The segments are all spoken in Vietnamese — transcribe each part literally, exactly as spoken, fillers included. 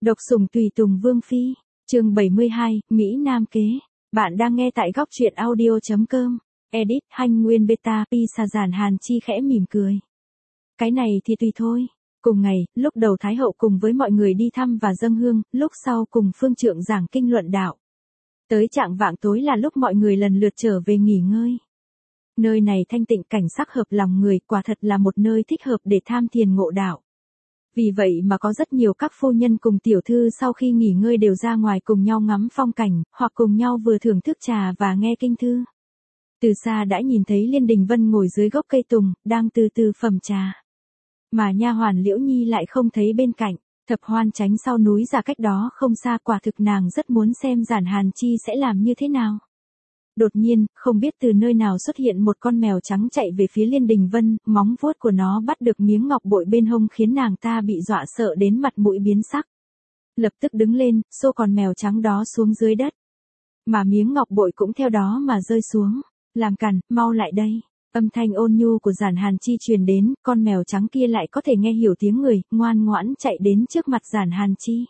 Độc sủng tùy tùng vương phi, chương bảy mươi hai, Mỹ Nam kế. Bạn đang nghe tại góc truyện audio.com. Edit Hanh Nguyên Beta Pisa Giản Hàn Chi khẽ mỉm cười. Cái này thì tùy thôi. Cùng ngày, lúc đầu Thái hậu cùng với mọi người đi thăm và dâng hương, lúc sau cùng phương trượng giảng kinh luận đạo. Tới trạng vạng tối là lúc mọi người lần lượt trở về nghỉ ngơi. Nơi này thanh tịnh cảnh sắc hợp lòng người, quả thật là một nơi thích hợp để tham thiền ngộ đạo. Vì vậy mà có rất nhiều các phu nhân cùng tiểu thư sau khi nghỉ ngơi đều ra ngoài cùng nhau ngắm phong cảnh, hoặc cùng nhau vừa thưởng thức trà và nghe kinh thư. Từ xa đã nhìn thấy Liên Đình Vân ngồi dưới gốc cây tùng, đang từ từ phẩm trà. Mà nha hoàn Liễu Nhi lại không thấy bên cạnh, Thập Hoan tránh sau núi ra cách đó không xa, quả thực nàng rất muốn xem Giản Hàn Chi sẽ làm như thế nào. Đột nhiên, không biết từ nơi nào xuất hiện một con mèo trắng chạy về phía Liên Đình Vân, móng vuốt của nó bắt được miếng ngọc bội bên hông khiến nàng ta bị dọa sợ đến mặt mũi biến sắc. Lập tức đứng lên, xô con mèo trắng đó xuống dưới đất. Mà miếng ngọc bội cũng theo đó mà rơi xuống. Làm càn, mau lại đây. Âm thanh ôn nhu của Giản Hàn Chi truyền đến, con mèo trắng kia lại có thể nghe hiểu tiếng người, ngoan ngoãn chạy đến trước mặt Giản Hàn Chi.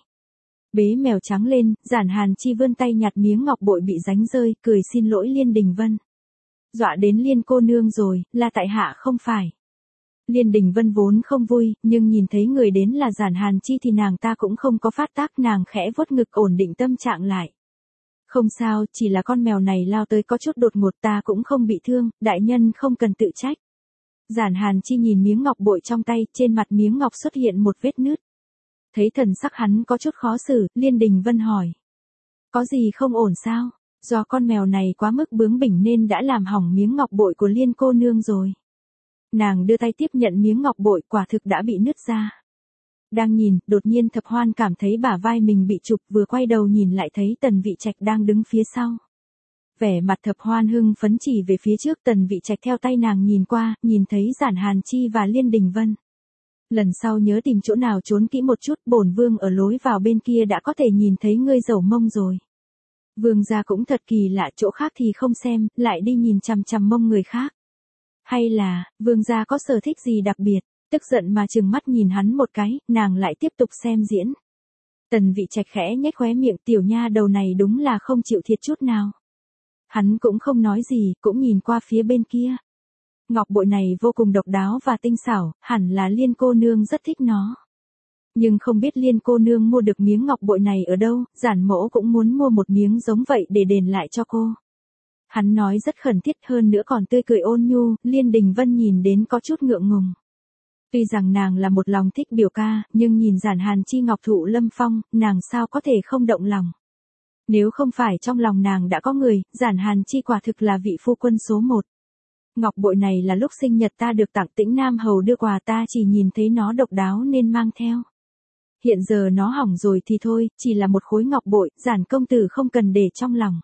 Bế mèo trắng lên, Giản Hàn Chi vươn tay nhặt miếng ngọc bội bị ránh rơi, cười xin lỗi Liên Đình Vân. Dọa đến Liên cô nương rồi, là tại hạ không phải. Liên Đình Vân vốn không vui, nhưng nhìn thấy người đến là Giản Hàn Chi thì nàng ta cũng không có phát tác, nàng khẽ vuốt ngực ổn định tâm trạng lại. Không sao, chỉ là con mèo này lao tới có chút đột ngột, ta cũng không bị thương, đại nhân không cần tự trách. Giản Hàn Chi nhìn miếng ngọc bội trong tay, trên mặt miếng ngọc xuất hiện một vết nứt. Thấy thần sắc hắn có chút khó xử, Liên Đình Vân hỏi. Có gì không ổn sao? Do con mèo này quá mức bướng bỉnh nên đã làm hỏng miếng ngọc bội của Liên cô nương rồi. Nàng đưa tay tiếp nhận miếng ngọc bội, quả thực đã bị nứt ra. Đang nhìn, đột nhiên Thập Hoan cảm thấy bả vai mình bị chụp, vừa quay đầu nhìn lại thấy Tần Vị Trạch đang đứng phía sau. Vẻ mặt Thập Hoan hưng phấn chỉ về phía trước, Tần Vị Trạch theo tay nàng nhìn qua, nhìn thấy Giản Hàn Chi và Liên Đình Vân. Lần sau nhớ tìm chỗ nào trốn kỹ một chút, bổn vương ở lối vào bên kia đã có thể nhìn thấy ngươi dẩu mông rồi. Vương gia cũng thật kỳ lạ, chỗ khác thì không xem, lại đi nhìn chằm chằm mông người khác. Hay là, vương gia có sở thích gì đặc biệt? Tức giận mà trừng mắt nhìn hắn một cái, nàng lại tiếp tục xem diễn. Tần Vị Trạch khẽ nhếch khóe miệng, tiểu nha đầu này đúng là không chịu thiệt chút nào. Hắn cũng không nói gì, cũng nhìn qua phía bên kia. Ngọc bội này vô cùng độc đáo và tinh xảo, hẳn là Liên cô nương rất thích nó. Nhưng không biết Liên cô nương mua được miếng ngọc bội này ở đâu, Giản mỗ cũng muốn mua một miếng giống vậy để đền lại cho cô. Hắn nói rất khẩn thiết, hơn nữa còn tươi cười ôn nhu, Liên Đình Vân nhìn đến có chút ngượng ngùng. Tuy rằng nàng là một lòng thích biểu ca, nhưng nhìn Giản Hàn Chi ngọc thụ lâm phong, nàng sao có thể không động lòng. Nếu không phải trong lòng nàng đã có người, Giản Hàn Chi quả thực là vị phu quân số một. Ngọc bội này là lúc sinh nhật ta được tặng Tĩnh Nam hầu đưa quà, ta chỉ nhìn thấy nó độc đáo nên mang theo. Hiện giờ nó hỏng rồi thì thôi, chỉ là một khối ngọc bội, Giản công tử không cần để trong lòng.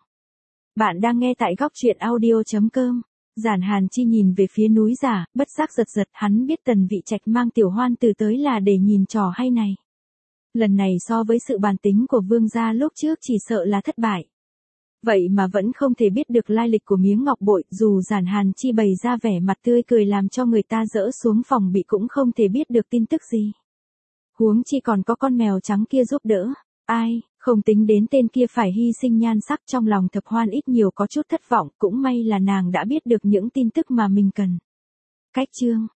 Bạn đang nghe tại góc truyện audio.com. Giản Hàn Chi nhìn về phía núi giả, bất giác giật giật, hắn biết Tần Vị Trạch mang Tiểu Hoan từ tới là để nhìn trò hay này. Lần này so với sự bàn tính của vương gia lúc trước chỉ sợ là thất bại. Vậy mà vẫn không thể biết được lai lịch của miếng ngọc bội, dù Giản Hàn Chi bày ra vẻ mặt tươi cười làm cho người ta dỡ xuống phòng bị cũng không thể biết được tin tức gì. Huống chi còn có con mèo trắng kia giúp đỡ. Ai, không tính đến tên kia phải hy sinh nhan sắc, trong lòng Thập Hoan ít nhiều có chút thất vọng, cũng may là nàng đã biết được những tin tức mà mình cần. Cách chương